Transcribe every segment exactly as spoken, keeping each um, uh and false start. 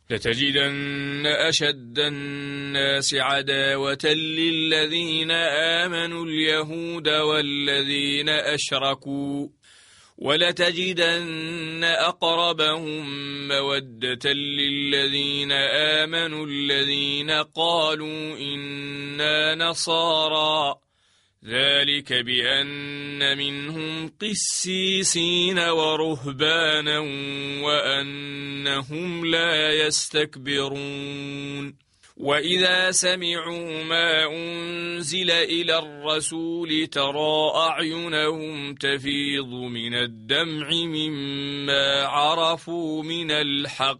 لتجدن أشد الناس عداوة للذين آمنوا اليهود والذين أشركوا ولتجدن أقربهم مودة للذين آمنوا الذين قالوا إنا نصارى ذلك بأن منهم قسيسين ورهبانا وأنهم لا يستكبرون وإذا سمعوا ما أنزل إلى الرسول ترى أعينهم تفيض من الدمع مما عرفوا من الحق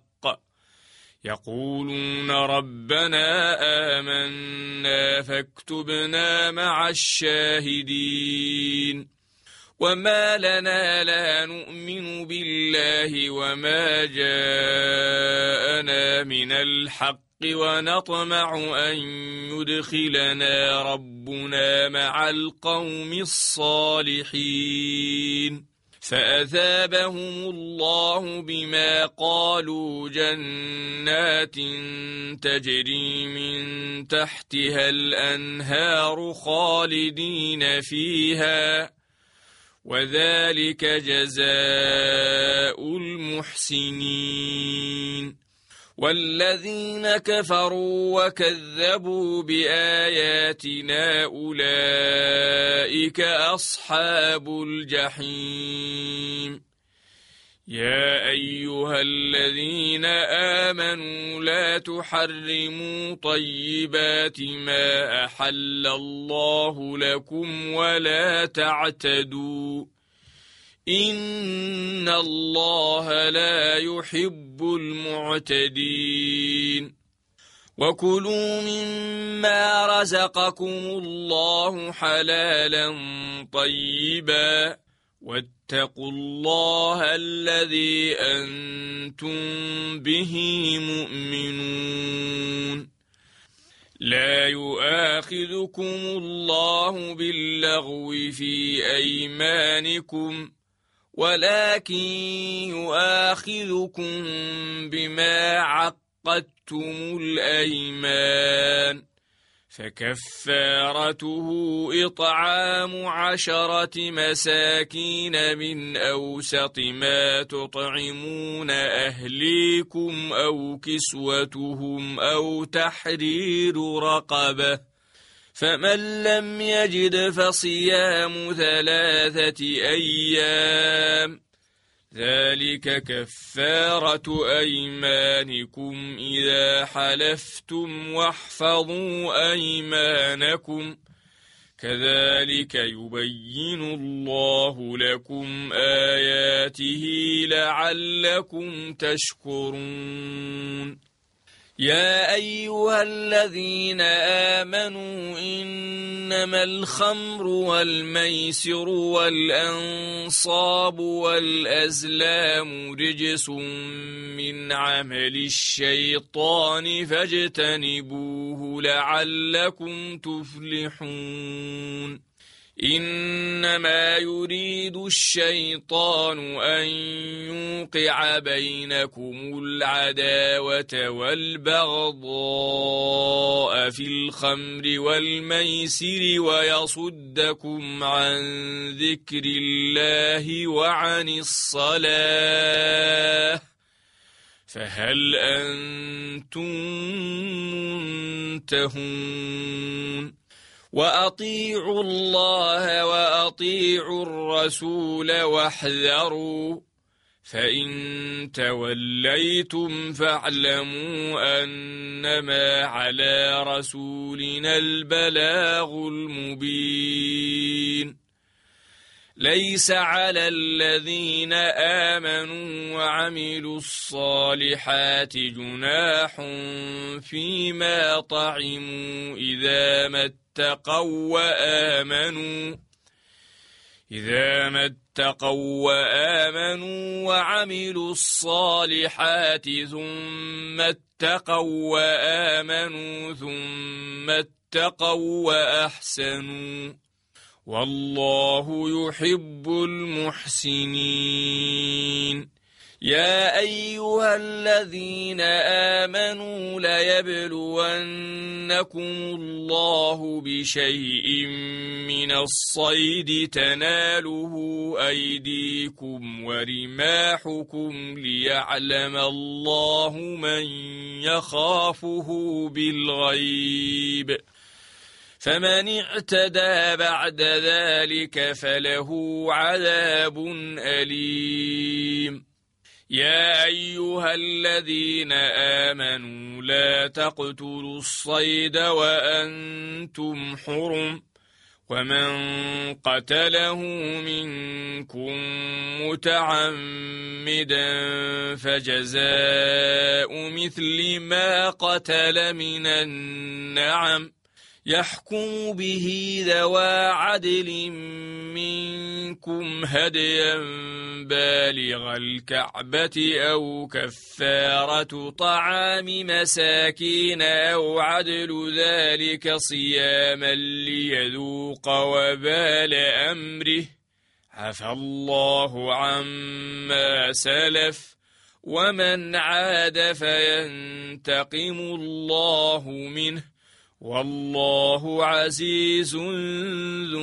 يقولون ربنا آمنا فاكتبنا مع الشاهدين وما لنا لا نؤمن بالله وما جاءنا من الحق ونطمع أن يدخلنا ربنا مع القوم الصالحين فأثابهم الله بما قالوا جنات تجري من تحتها الأنهار خالدين فيها وذلك جزاء المحسنين والذين كفروا وكذبوا بآياتنا أولئك أصحاب الجحيم يا أيها الذين آمنوا لا تحرموا طيبات ما أحل الله لكم ولا تعتدوا إن الله لا يحب المعتدين وكلوا مما رزقكم الله حلالا طيبا واتقوا الله الذي أنتم به مؤمنون لا يؤاخذكم الله باللغو في أيمانكم ولكن يؤاخذكم بما عقدتم الأيمان فكفارته إطعام عشرة مساكين من أوسط ما تطعمون أهليكم أو كسوتهم أو تحرير رقبة فمن لم يجد فصيام ثلاثة أيام ذلك كفارة أيمانكم إذا حلفتم واحفظوا أيمانكم كذلك يبين الله لكم آياته لعلكم تشكرون يا أيها الذين آمنوا إنما الخمر والميسر والأنصاب والأزلام رجس من عمل الشيطان فاجتنبوه لعلكم تفلحون إنما يريد الشيطان أن يوقع بينكم العداوة والبغضاء في الخمر والميسر ويصدكم عن ذكر الله وعن الصلاة فهل أنتم منتهون وأطيعوا الله وأطيعوا الرسول واحذروا فإن توليتم فاعلموا أنما على رسولنا البلاغ المبين ليس على الذين آمنوا وعملوا الصالحات جناح فيما طعموا إذا ما اتقوا وآمنوا إذا ما اتقوا وآمنوا وعملوا الصالحات ثم اتقوا وآمنوا ثم اتقوا وأحسنوا والله يحب المحسنين يا أيها الذين آمنوا ليبلونكم الله بشيء من الصيد تناله أيديكم ورماحكم ليعلم الله من يخافه بالغيب فمن اعتدى بعد ذلك فله عذاب أليم. يا أيها الذين آمنوا لا تقتلوا الصيد وأنتم حرم ومن قتله منكم متعمدا فجزاء مثل ما قتل من النعم يحكم به ذوى عدل منكم هديا بالغ الكعبة أو كفارة طعام مساكين أو عدل ذلك صياما ليذوق وبال أمره عفى الله عما سلف ومن عاد فينتقم الله منه والله عزيز ذو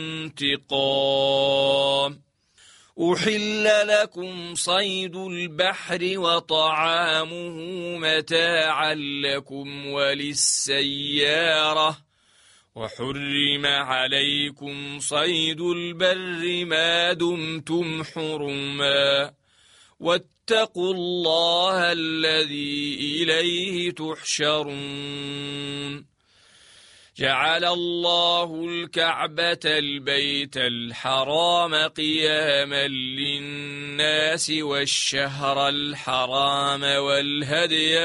انتقام. أحل لكم صيد البحر وطعامه متاعا لكم وللسيارة وحرم عليكم صيد البر ما دمتم حرما واتقوا الله الذي إليه تحشرون. جعل الله الكعبة البيت الحرام قياما للناس والشهر الحرام والهدي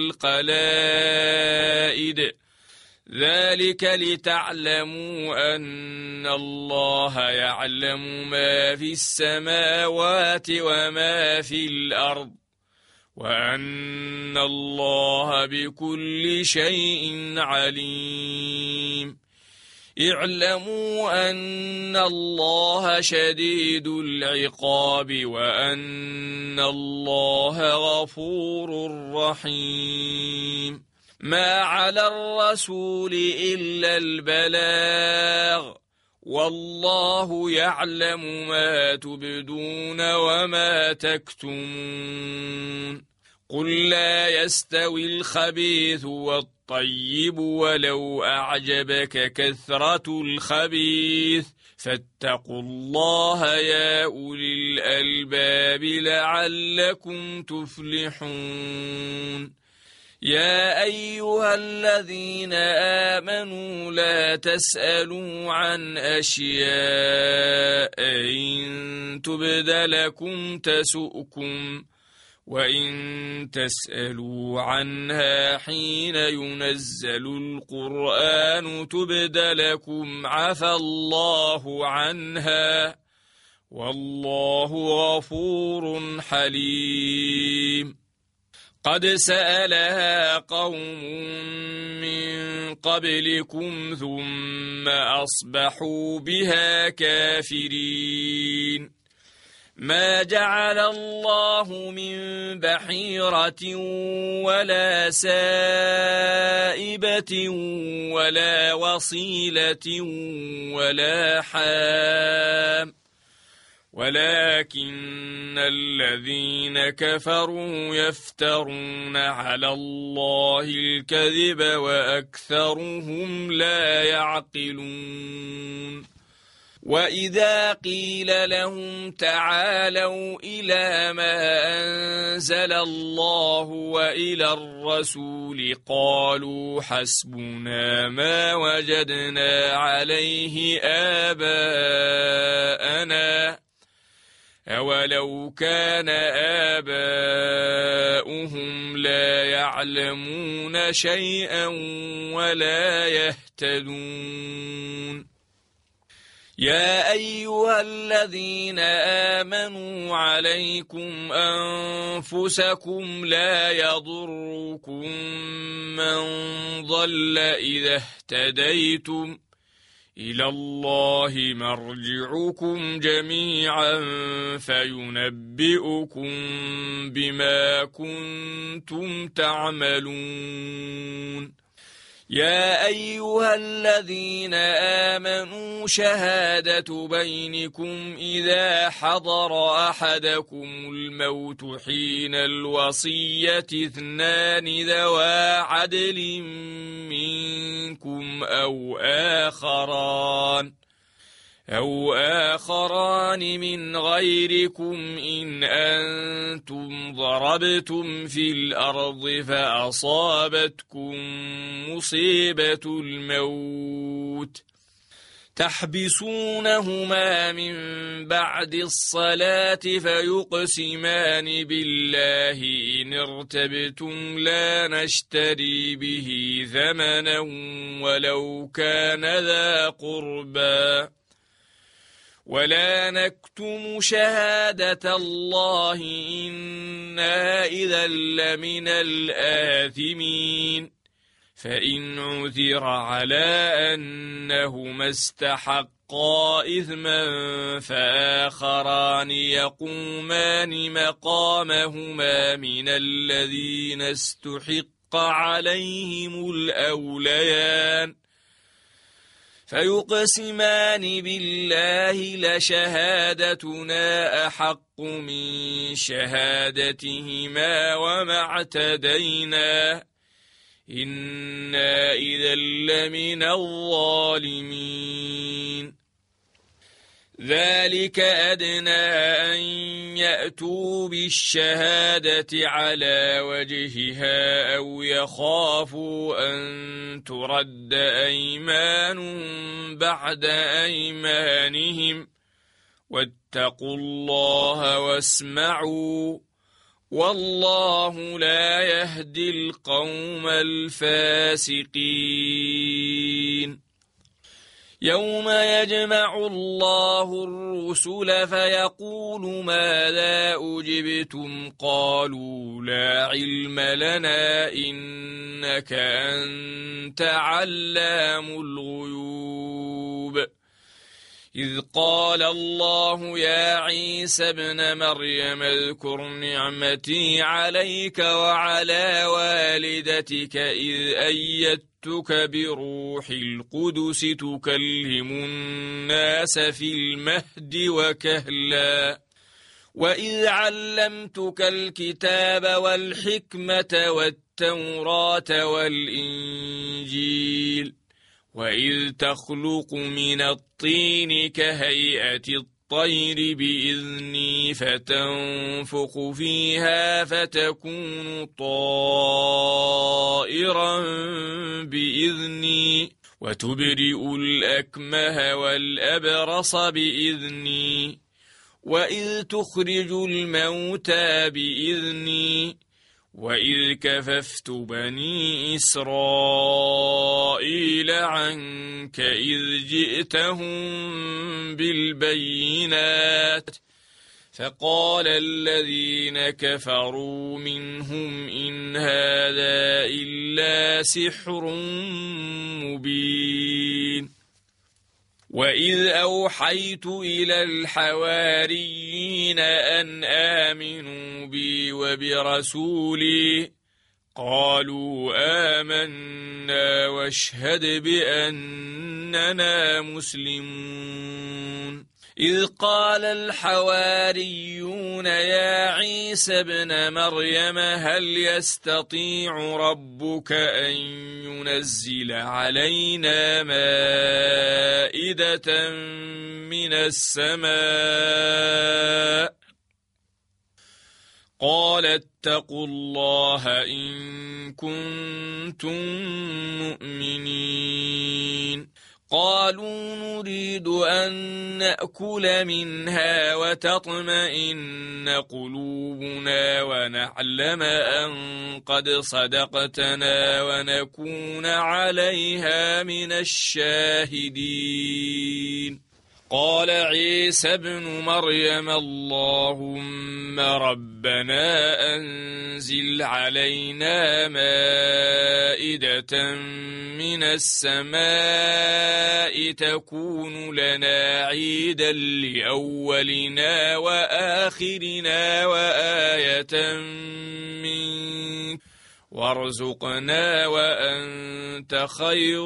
والقلائد ذلك لتعلموا أن الله يعلم ما في السماوات وما في الأرض وأن الله بكل شيء عليم. اعلموا أن الله شديد العقاب وأن الله غفور رحيم. ما على الرسول إلا البلاغ والله يعلم ما تبدون وما تكتمون. قل لا يستوي الخبيث والطيب ولو أعجبك كثرة الخبيث فاتقوا الله يا أولي الألباب لعلكم تفلحون. يا أيها الذين آمنوا لا تسألوا عن أشياء إن تبد لكم تسؤكم وإن تسألوا عنها حين ينزل القرآن تبد لكم عفى الله عنها والله غفور حليم. قد سألها قوم من قبلكم ثم أصبحوا بها كافرين. ما جعل الله من بحيرة ولا سائبة ولا وصيلة ولا حام ولكن الذين كفروا يفترون على الله الكذب وأكثرهم لا يعقلون. وإذا قيل لهم تعالوا إلى ما أنزل الله وإلى الرسول قالوا حسبنا ما وجدنا عليه آباءنا أولو كان آباؤهم لا يعلمون شيئا ولا يهتدون. يا أيها الذين آمنوا عليكم أنفسكم لا يضركم من ضل إذا اهتديتم إلى الله مرجعكم جميعا فينبئكم بما كنتم تعملون. يا أيها الذين آمنوا شهادة بينكم إذا حضر أحدكم الموت حين الوصية اثنان ذوى عدل منكم أو آخران أو آخران من غيركم إن أنتم ضربتم في الأرض فأصابتكم مصيبة الموت تحبسونهما من بعد الصلاة فيقسمان بالله إن ارتبتم لا نشتري به ثمنا ولو كان ذا قربى ولا نكتم شهادة الله إنا إذا لمن الآثمين فإن عثر على أنهما استحقا إثما فآخران يقومان مقامهما من الذين استحق عليهم الأوليان فيقسمان بالله لشهادتنا أحق من شهادتهما وما اعتدينا إنا إذا لمن الظالمين. ذلك أدنى أن يأتوا بالشهادة على وجهها أو يخافوا أن ترد أيمان بعد أيمانهم واتقوا الله واسمعوا والله لا يهدي القوم الفاسقين. يوم يجمع الله الرسل فيقول ماذا أجبتم قالوا لا علم لنا إنك أنت علام الغيوب. إذ قال الله يا عيسى ابن مريم اذكر نعمتي عليك وعلى والدتك إذ أيدتك بروح القدس تكلم الناس في المهد وكهلا وإذ علمتك الكتاب والحكمة والتوراة والإنجيل وإذ تخلق من الطين كهيئة الطير بإذني فتنفخ فيها فتكون طائرا بإذني وتبرئ الأكمه والأبرص بإذني وإذ تخرج الموتى بإذني وإذ كففت بني إسرائيل عنك إذ جئتهم بالبينات فقال الذين كفروا منهم إن هذا إلا سحر مبين. وإذ أوحيت إلى الحواريين أن آمنوا بي وبرسولي قالوا آمنا واشهد بأننا مسلمون. إذ قال الحواريون يا عيسى ابن مريم هل يستطيع ربك أن ينزل علينا مائدة من السماء قال اتقوا الله إن كنتم مؤمنين. قالوا نريد أن نأكل منها وتطمئن قلوبنا ونعلم أن قد صدقتنا ونكون عليها من الشاهدين. قال عيسى ابن مريم اللهم ربنا أنزل علينا مائدة مائدة من السماء تكون لنا عيدا لأولنا وآخرنا وآية منك وارزقنا وأنت خير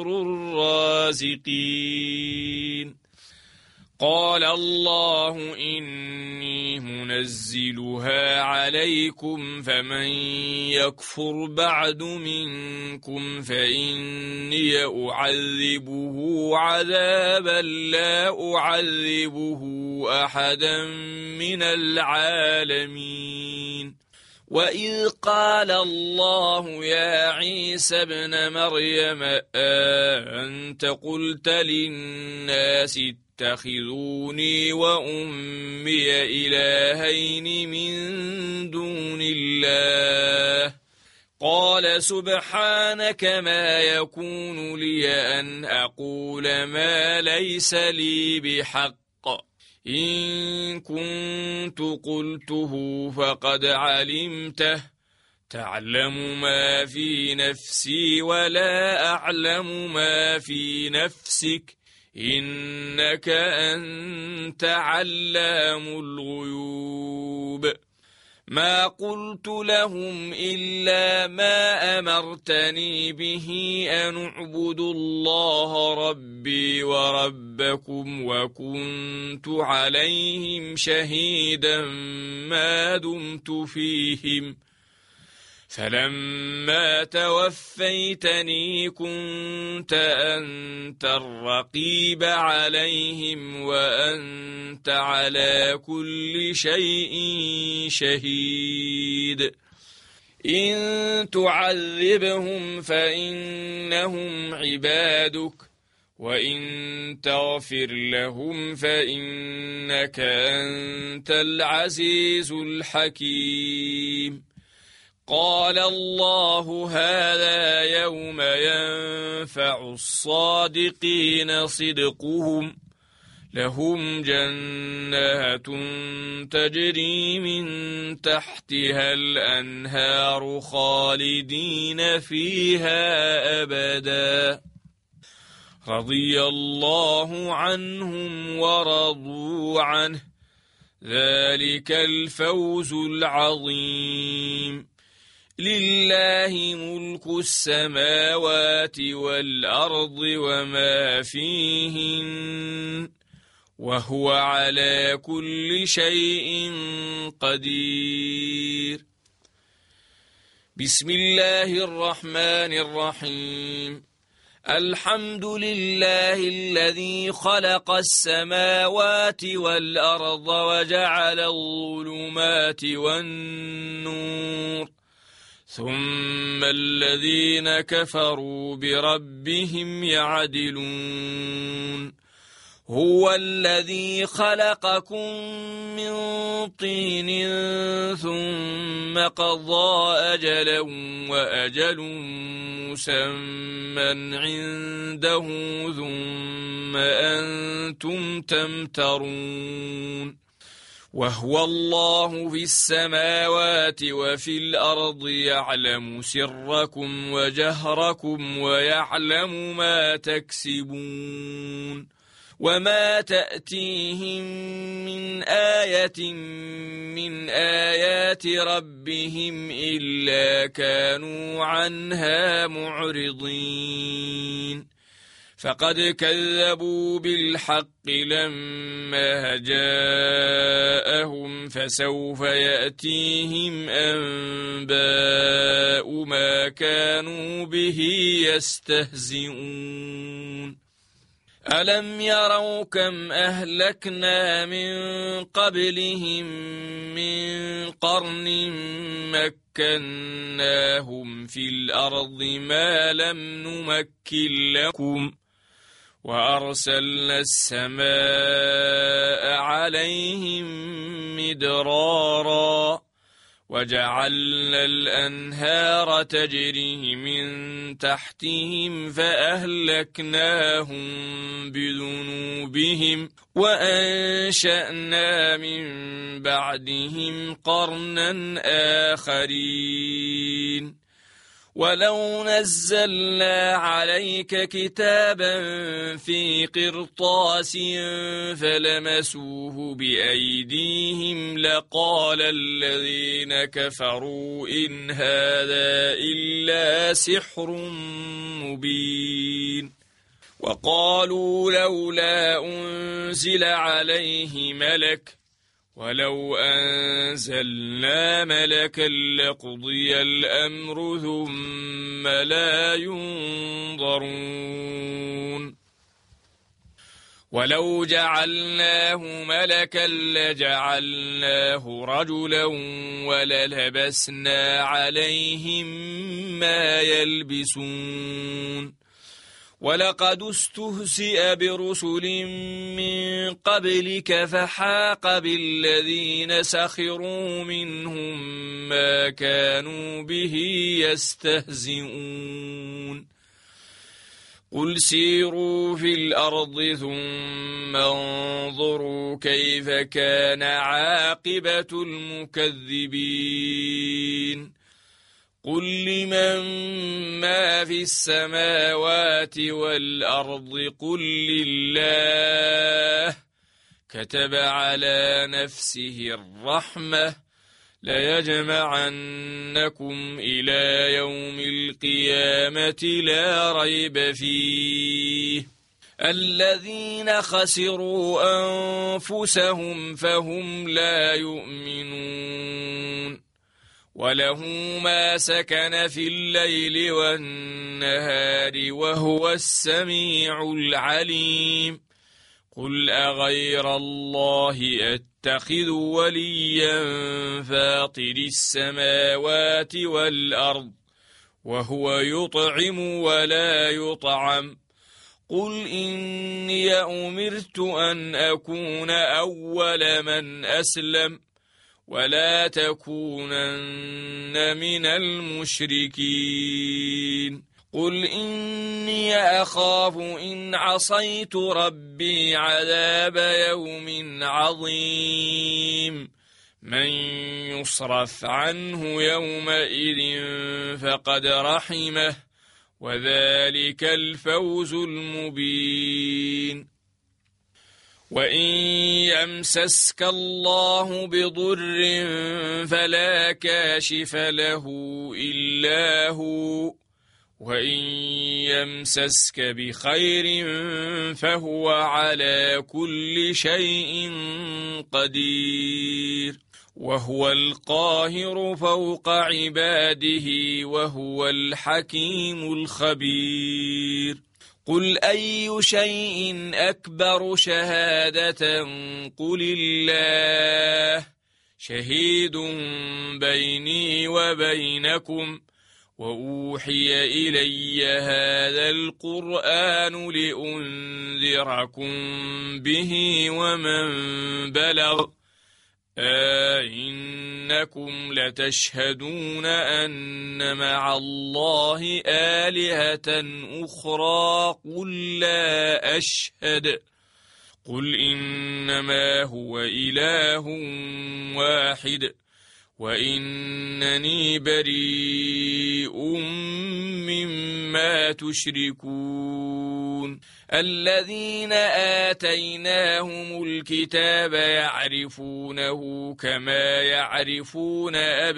الرازقين. قال الله إني منزلها عليكم فمن يكفر بعد منكم فإني أعذبه عذابا لا أعذبه أحدا من العالمين. وإذ قال الله يا عيسى ابن مريم أأنت قلت للناس اتخذوني وأمي إلهين من دون الله قال سبحانك ما يكون لي أن أقول ما ليس لي بحق إن كنت قلته فقد علمته تعلم ما في نفسي ولا أعلم ما في نفسك إنك أنت علام الغيوب. ما قلت لهم إلا ما أمرتني به أن اعبدوا الله ربي وربكم وكنت عليهم شهيدا ما دمت فيهم فلما توفيتني كنت أنت الرقيب عليهم وأنت على كل شيء شهيد. إن تعذبهم فإنهم عبادك وإن تغفر لهم فإنك أنت العزيز الحكيم. قال الله هذا يوم ينفع الصادقين صدقهم لهم جنات تجري من تحتها الأنهار خالدين فيها أبدا رضي الله عنهم ورضوا عنه ذلك الفوز العظيم. لله ملك السماوات والأرض وما فيهن وهو على كل شيء قدير. بسم الله الرحمن الرحيم. الحمد لله الذي خلق السماوات والأرض وجعل الظلمات والنور ثم الذين كفروا بربهم يعدلون. هو الذي خلقكم من طين ثم قضى أجلا وأجل مسمى عنده ثم أنتم تمترون. وهو الله في السماوات وفي الأرض يعلم سركم وجهركم ويعلم ما تكسبون. وما تأتيهم من آية من آيات ربهم إلا كانوا عنها معرضين. فقد كذبوا بالحق لما جاءهم فسوف يأتيهم أنباء ما كانوا به يستهزئون. ألم يروا كم أهلكنا من قبلهم من قرن مكناهم في الأرض ما لم نمكن لكم وأرسلنا السماء عليهم مدرارا وجعلنا الأنهار تجري من تحتهم فأهلكناهم بذنوبهم وأنشأنا من بعدهم قرنا آخرين. ولو نزلنا عليك كتابا في قرطاس فلمسوه بأيديهم لقال الذين كفروا إن هذا إلا سحر مبين وقالوا لولا أنزل عليه ملك ولو أنزلنا ملكا لقضي الأمر ثم لا ينظرون ولو جعلناه ملكا لجعلناه رجلا وللبسنا عليهم ما يلبسون ولقد استهزئ برسل من قبلك فحاق بالذين سخروا منهم ما كانوا به يستهزئون قل سيروا في الأرض ثم انظروا كيف كان عاقبة المكذبين قل لمن ما في السماوات والأرض قل لله كتب على نفسه الرحمة ليجمعنكم إلى يوم القيامة لا ريب فيه الذين خسروا أنفسهم فهم لا يؤمنون وله ما سكن في الليل والنهار وهو السميع العليم قل أغير الله أتخذ وليا فاطر السماوات والأرض وهو يطعم ولا يطعم قل إني أمرت أن أكون أول من أسلم ولا تكونن من المشركين قل إني أخاف إن عصيت ربي عذاب يوم عظيم من يصرف عنه يومئذ فقد رحمه وذلك الفوز المبين وإن يمسسك الله بضر فلا كاشف له إلا هو وإن يمسسك بخير فهو على كل شيء قدير وهو القاهر فوق عباده وهو الحكيم الخبير قل أي شيء أكبر شهادة قل الله شهيد بيني وبينكم وأوحي إلي هذا القرآن لأنذركم به ومن بلغ أئنكم لتشهدون أن مع الله آلهة أخرى قل لا أشهد قل إنما هو إله واحد وإنني بريء مما تشركون الذين آتيناهم الكتاب يعرفونه كما يعرفون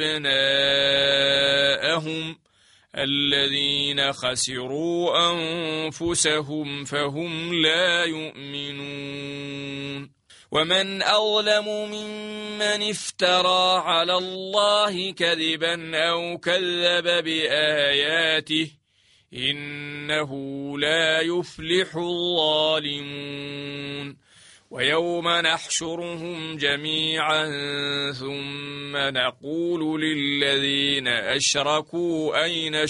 أبناءهم الذين خسروا أنفسهم فهم لا يؤمنون ومن أظلم ممن افترى على الله كذبا أو كذب بآياته إنه لا يفلح الظالمون ويوم نحشرهم جميعا ثم نقول للذين أشركوا أين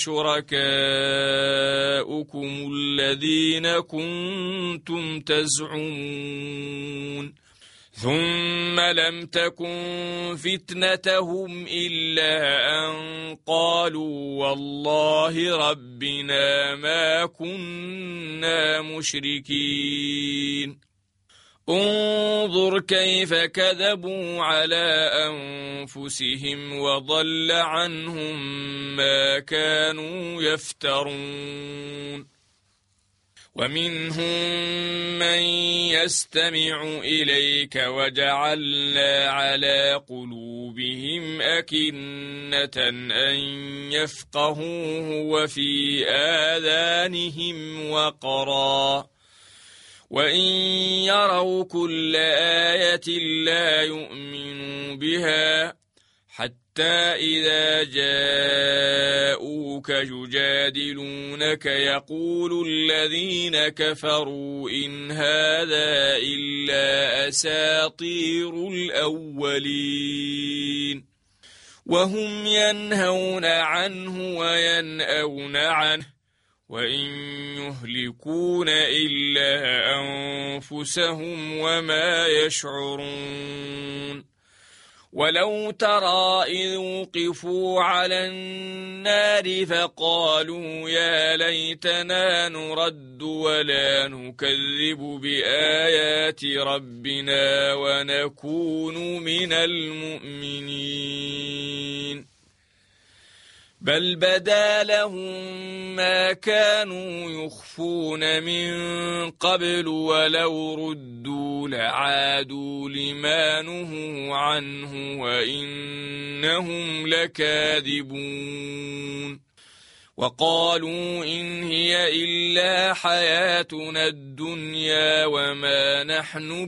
شركاؤكم الذين كنتم تزعمون ثم لم تكن فتنتهم إلا أن قالوا والله ربنا ما كنا مشركين انظر كيف كذبوا على أنفسهم وضل عنهم ما كانوا يفترون ومنهم من يستمع إليك وجعلنا على قلوبهم أكنة أن يفقهوه وفي آذانهم وقرا وإن يروا كل آية لا يؤمنوا بها حتى إذا جاءوك يجادلونك يقول الذين كفروا إن هذا إلا أساطير الأولين وهم ينهون عنه وينأون عنه وإن يهلكون إلا أنفسهم وما يشعرون ولو ترى إذ وقفوا على النار فقالوا يا ليتنا نرد ولا نكذب بآيات ربنا ونكون من المؤمنين بل بدا لهم ما كانوا يخفون من قبل ولو ردوا لعادوا لما نهوا عنه وإنهم لكاذبون وقالوا إن هي إلا حياتنا الدنيا وما نحن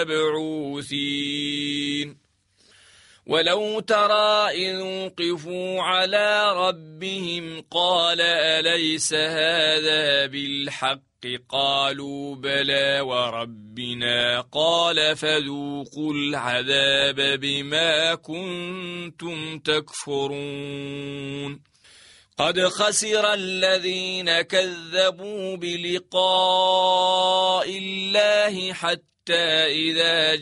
بمبعوثين ولو ترى إذ وقفوا على ربهم قال أليس هذا بالحق قالوا بلى وربنا قال فذوقوا العذاب بما كنتم تكفرون قد خسر الذين كذبوا بلقاء الله حتى حتى إذا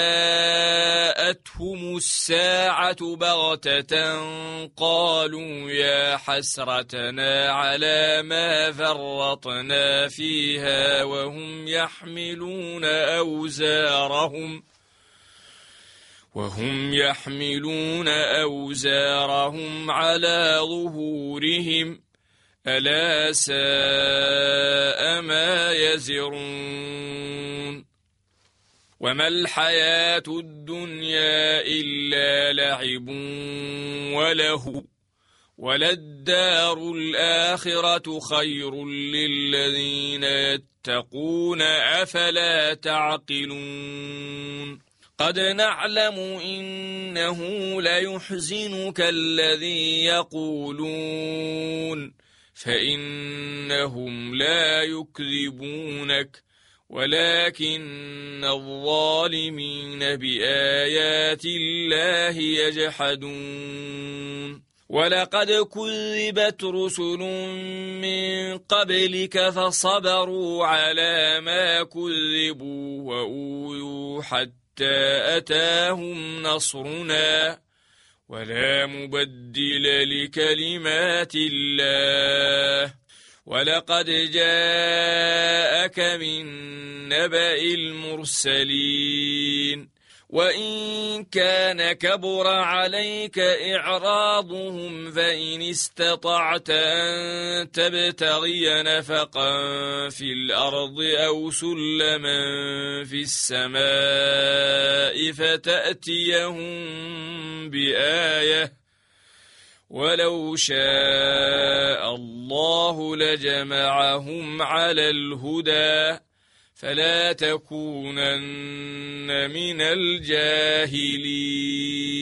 جاءتهم الساعة بغتة قالوا يا حسرتنا على ما فرطنا فيها وهم يحملون أوزارهم وهم يحملون أوزارهم على ظهورهم ألا ساء ما يزرون وما الحياة الدنيا إلا لعب وله وللدار الآخرة خير للذين يتقون أفلا تعقلون قد نعلم إنه ليحزنك الذي يقولون فإنهم لا يكذبونك ولكن الظالمين بآيات الله يجحدون ولقد كذبت رسل من قبلك فصبروا على ما كذبوا وأوذوا حتى أتاهم نصرنا ولا مبدل لكلمات الله ولقد جاءك من نبأ المرسلين وإن كان كبر عليك إعراضهم فإن استطعت أن تبتغي نفقا في الأرض أو سلما في السماء فتأتيهم بآية ولو شاء الله لجمعهم على الهدى فلا تكونن من الجاهلين